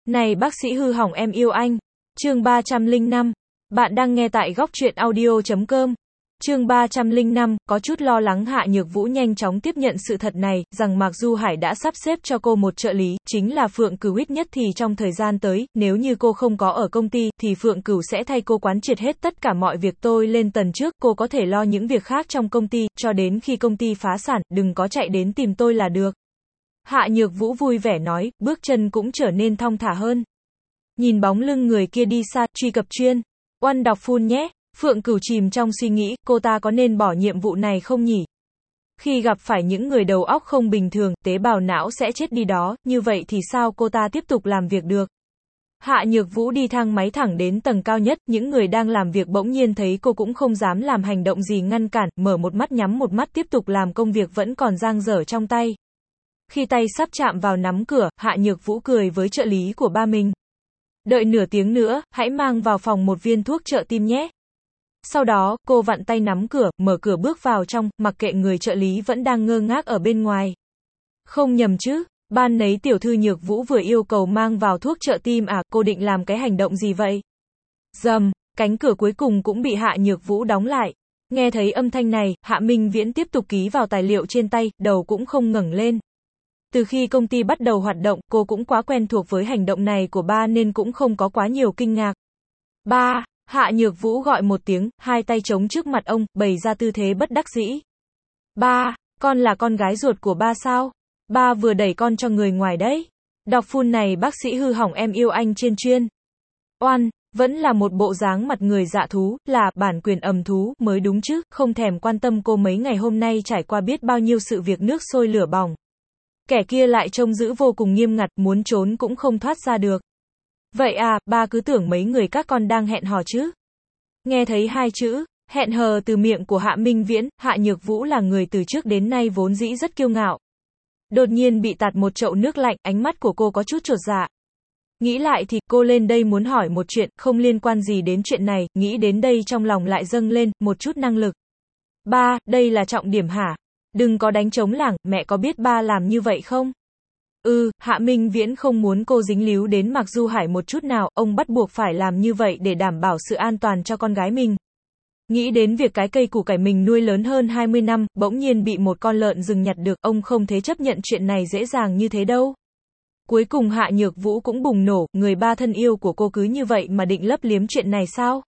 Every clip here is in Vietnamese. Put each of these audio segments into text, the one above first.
Này bác sĩ hư hỏng em yêu anh. Chương 305. Bạn đang nghe tại góc truyện audio.com. Chương 305, có chút lo lắng Hạ Nhược Vũ nhanh chóng tiếp nhận sự thật này, rằng Mạc Du Hải đã sắp xếp cho cô một trợ lý, chính là Phượng Cửu. Ít nhất thì trong thời gian tới, nếu như cô không có ở công ty, thì Phượng Cửu sẽ thay cô quán triệt hết tất cả mọi việc. Tôi lên tầng trước, cô có thể lo những việc khác trong công ty, cho đến khi công ty phá sản, đừng có chạy đến tìm tôi là được. Hạ Nhược Vũ vui vẻ nói, bước chân cũng trở nên thong thả hơn. Nhìn bóng lưng người kia đi xa, truy cập chuyên. Oan đọc full nhé. Phượng Cửu chìm trong suy nghĩ, cô ta có nên bỏ nhiệm vụ này không nhỉ? Khi gặp phải những người đầu óc không bình thường, tế bào não sẽ chết đi đó, như vậy thì sao cô ta tiếp tục làm việc được? Hạ Nhược Vũ đi thang máy thẳng đến tầng cao nhất, những người đang làm việc bỗng nhiên thấy cô cũng không dám làm hành động gì ngăn cản, mở một mắt nhắm một mắt tiếp tục làm công việc vẫn còn dang dở trong tay. Khi tay sắp chạm vào nắm cửa, Hạ Nhược Vũ cười với trợ lý của ba mình. Đợi nửa tiếng nữa, hãy mang vào phòng một viên thuốc trợ tim nhé. Sau đó, cô vặn tay nắm cửa, mở cửa bước vào trong, mặc kệ người trợ lý vẫn đang ngơ ngác ở bên ngoài. Không nhầm chứ, ban nấy tiểu thư Nhược Vũ vừa yêu cầu mang vào thuốc trợ tim à, cô định làm cái hành động gì vậy? Rầm, cánh cửa cuối cùng cũng bị Hạ Nhược Vũ đóng lại. Nghe thấy âm thanh này, Hạ Minh Viễn tiếp tục ký vào tài liệu trên tay, đầu cũng không ngẩng lên. Từ khi công ty bắt đầu hoạt động, cô cũng quá quen thuộc với hành động này của ba nên cũng không có quá nhiều kinh ngạc. Ba, Hạ Nhược Vũ gọi một tiếng, hai tay chống trước mặt ông, bày ra tư thế bất đắc dĩ. Ba, con là con gái ruột của ba sao? Ba vừa đẩy con cho người ngoài đấy. Đọc full này bác sĩ hư hỏng em yêu anh trên chuyên. Oan, vẫn là một bộ dáng mặt người dạ thú, là bản quyền ầm thú, mới đúng chứ, không thèm quan tâm cô mấy ngày hôm nay trải qua biết bao nhiêu sự việc nước sôi lửa bỏng. Kẻ kia lại trông giữ vô cùng nghiêm ngặt, muốn trốn cũng không thoát ra được. Vậy à, ba cứ tưởng mấy người các con đang hẹn hò chứ. Nghe thấy hai chữ, hẹn hò từ miệng của Hạ Minh Viễn, Hạ Nhược Vũ là người từ trước đến nay vốn dĩ rất kiêu ngạo. Đột nhiên bị tạt một chậu nước lạnh, ánh mắt của cô có chút chột dạ. Nghĩ lại thì, cô lên đây muốn hỏi một chuyện, không liên quan gì đến chuyện này, nghĩ đến đây trong lòng lại dâng lên, một chút năng lực. Ba, đây là trọng điểm hả? Đừng có đánh trống lảng, mẹ có biết ba làm như vậy không? Hạ Minh Viễn không muốn cô dính líu đến Mạc Du Hải một chút nào, ông bắt buộc phải làm như vậy để đảm bảo sự an toàn cho con gái mình. Nghĩ đến việc cái cây củ cải mình nuôi lớn hơn 20 năm, bỗng nhiên bị một con lợn rừng nhặt được, ông không thể chấp nhận chuyện này dễ dàng như thế đâu. Cuối cùng Hạ Nhược Vũ cũng bùng nổ, người ba thân yêu của cô cứ như vậy mà định lấp liếm chuyện này sao?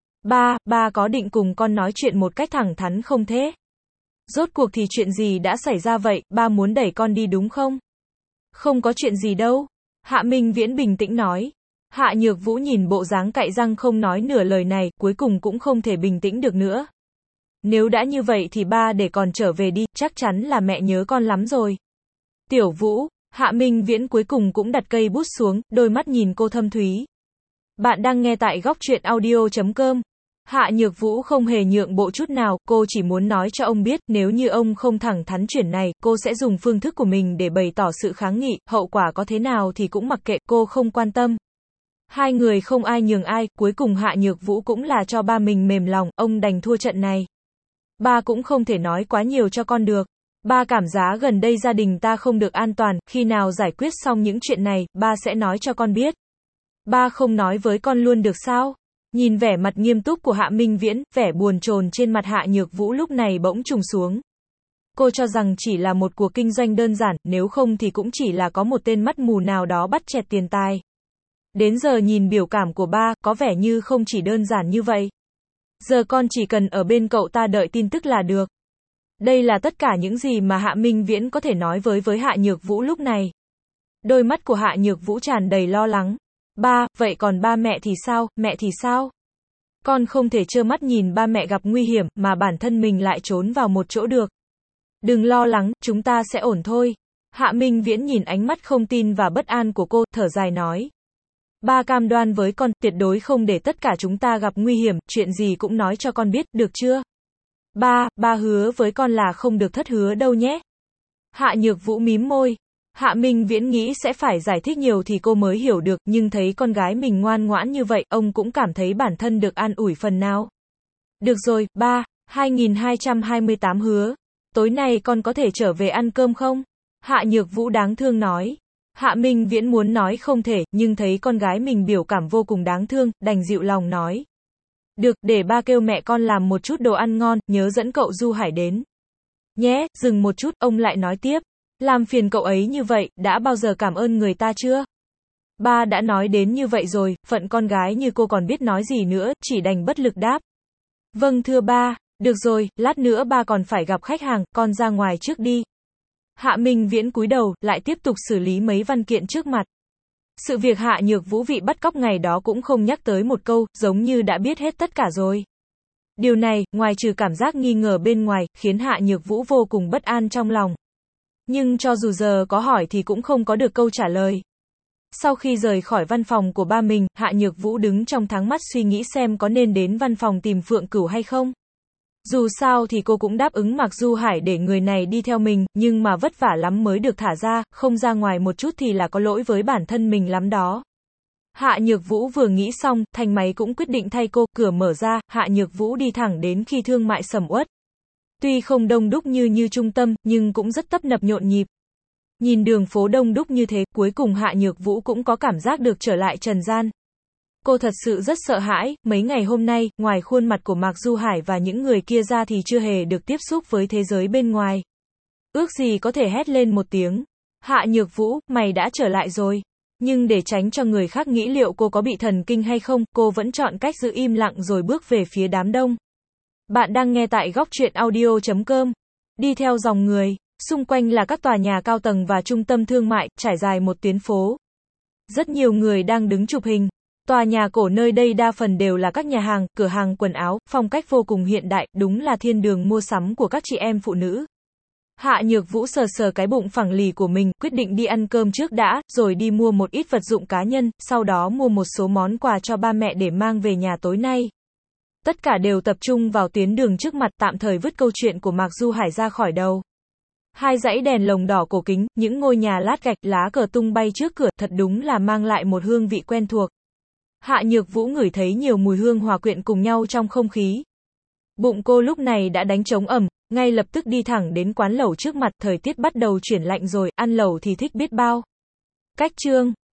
Ba có định cùng con nói chuyện một cách thẳng thắn không thế? Rốt cuộc thì chuyện gì đã xảy ra vậy, ba muốn đẩy con đi đúng không? Không có chuyện gì đâu. Hạ Minh Viễn bình tĩnh nói. Hạ Nhược Vũ nhìn bộ dáng cạy răng không nói nửa lời này, cuối cùng cũng không thể bình tĩnh được nữa. Nếu đã như vậy thì ba để con trở về đi, chắc chắn là mẹ nhớ con lắm rồi. Tiểu Vũ, Hạ Minh Viễn cuối cùng cũng đặt cây bút xuống, đôi mắt nhìn cô thâm thúy. Bạn đang nghe tại góc truyện audio.com. Hạ Nhược Vũ không hề nhượng bộ chút nào, cô chỉ muốn nói cho ông biết, nếu như ông không thẳng thắn chuyện này, cô sẽ dùng phương thức của mình để bày tỏ sự kháng nghị, hậu quả có thế nào thì cũng mặc kệ, cô không quan tâm. Hai người không ai nhường ai, cuối cùng Hạ Nhược Vũ cũng là cho ba mình mềm lòng, ông đành thua trận này. Ba cũng không thể nói quá nhiều cho con được. Ba cảm giá gần đây gia đình ta không được an toàn, khi nào giải quyết xong những chuyện này, ba sẽ nói cho con biết. Ba không nói với con luôn được sao? Nhìn vẻ mặt nghiêm túc của Hạ Minh Viễn, vẻ buồn chồn trên mặt Hạ Nhược Vũ lúc này bỗng trùng xuống. Cô cho rằng chỉ là một cuộc kinh doanh đơn giản, nếu không thì cũng chỉ là có một tên mắt mù nào đó bắt chẹt tiền tài. Đến giờ nhìn biểu cảm của ba, có vẻ như không chỉ đơn giản như vậy. Giờ con chỉ cần ở bên cậu ta đợi tin tức là được. Đây là tất cả những gì mà Hạ Minh Viễn có thể nói với Hạ Nhược Vũ lúc này. Đôi mắt của Hạ Nhược Vũ tràn đầy lo lắng. Ba, vậy còn ba mẹ thì sao, mẹ thì sao? Con không thể trơ mắt nhìn ba mẹ gặp nguy hiểm, mà bản thân mình lại trốn vào một chỗ được. Đừng lo lắng, chúng ta sẽ ổn thôi. Hạ Minh Viễn nhìn ánh mắt không tin và bất an của cô, thở dài nói. Ba cam đoan với con, tuyệt đối không để tất cả chúng ta gặp nguy hiểm, chuyện gì cũng nói cho con biết, được chưa? Ba hứa với con là không được thất hứa đâu nhé. Hạ Nhược Vũ mím môi. Hạ Minh Viễn nghĩ sẽ phải giải thích nhiều thì cô mới hiểu được, nhưng thấy con gái mình ngoan ngoãn như vậy, ông cũng cảm thấy bản thân được an ủi phần nào. Được rồi, ba, 2228 hứa. Tối nay con có thể trở về ăn cơm không? Hạ Nhược Vũ đáng thương nói. Hạ Minh Viễn muốn nói không thể, nhưng thấy con gái mình biểu cảm vô cùng đáng thương, đành dịu lòng nói. Được, để ba kêu mẹ con làm một chút đồ ăn ngon, nhớ dẫn cậu Du Hải đến. Nhé, dừng một chút, ông lại nói tiếp. Làm phiền cậu ấy như vậy, đã bao giờ cảm ơn người ta chưa? Ba đã nói đến như vậy rồi, phận con gái như cô còn biết nói gì nữa, chỉ đành bất lực đáp. Vâng thưa ba, được rồi, lát nữa ba còn phải gặp khách hàng, con ra ngoài trước đi. Hạ Minh Viễn cúi đầu, lại tiếp tục xử lý mấy văn kiện trước mặt. Sự việc Hạ Nhược Vũ bị bắt cóc ngày đó cũng không nhắc tới một câu, giống như đã biết hết tất cả rồi. Điều này, ngoài trừ cảm giác nghi ngờ bên ngoài, khiến Hạ Nhược Vũ vô cùng bất an trong lòng. Nhưng cho dù giờ có hỏi thì cũng không có được câu trả lời. Sau khi rời khỏi văn phòng của ba mình, Hạ Nhược Vũ đứng trong thoáng mắt suy nghĩ xem có nên đến văn phòng tìm Phượng Cửu hay không. Dù sao thì cô cũng đáp ứng Mạc Du Hải để người này đi theo mình, nhưng mà vất vả lắm mới được thả ra, không ra ngoài một chút thì là có lỗi với bản thân mình lắm đó. Hạ Nhược Vũ vừa nghĩ xong, Thanh Máy cũng quyết định thay cô, cửa mở ra, Hạ Nhược Vũ đi thẳng đến khi thương mại sầm uất. Tuy không đông đúc như trung tâm, nhưng cũng rất tấp nập nhộn nhịp. Nhìn đường phố đông đúc như thế, cuối cùng Hạ Nhược Vũ cũng có cảm giác được trở lại trần gian. Cô thật sự rất sợ hãi, mấy ngày hôm nay, ngoài khuôn mặt của Mạc Du Hải và những người kia ra thì chưa hề được tiếp xúc với thế giới bên ngoài. Ước gì có thể hét lên một tiếng. Hạ Nhược Vũ, mày đã trở lại rồi. Nhưng để tránh cho người khác nghĩ liệu cô có bị thần kinh hay không, cô vẫn chọn cách giữ im lặng rồi bước về phía đám đông. Bạn đang nghe tại Góc Truyện Audio.com. Đi theo dòng người, xung quanh là các tòa nhà cao tầng và trung tâm thương mại, trải dài một tuyến phố. Rất nhiều người đang đứng chụp hình. Tòa nhà cổ nơi đây đa phần đều là các nhà hàng, cửa hàng quần áo, phong cách vô cùng hiện đại, đúng là thiên đường mua sắm của các chị em phụ nữ. Hạ Nhược Vũ sờ sờ cái bụng phẳng lì của mình, quyết định đi ăn cơm trước đã, rồi đi mua một ít vật dụng cá nhân, sau đó mua một số món quà cho ba mẹ để mang về nhà tối nay. Tất cả đều tập trung vào tuyến đường trước mặt, tạm thời vứt câu chuyện của Mạc Du Hải ra khỏi đầu. Hai dãy đèn lồng đỏ cổ kính, những ngôi nhà lát gạch, lá cờ tung bay trước cửa, thật đúng là mang lại một hương vị quen thuộc. Hạ Nhược Vũ ngửi thấy nhiều mùi hương hòa quyện cùng nhau trong không khí. Bụng cô lúc này đã đánh trống ầm, ngay lập tức đi thẳng đến quán lẩu trước mặt, thời tiết bắt đầu chuyển lạnh rồi, ăn lẩu thì thích biết bao. Cách chương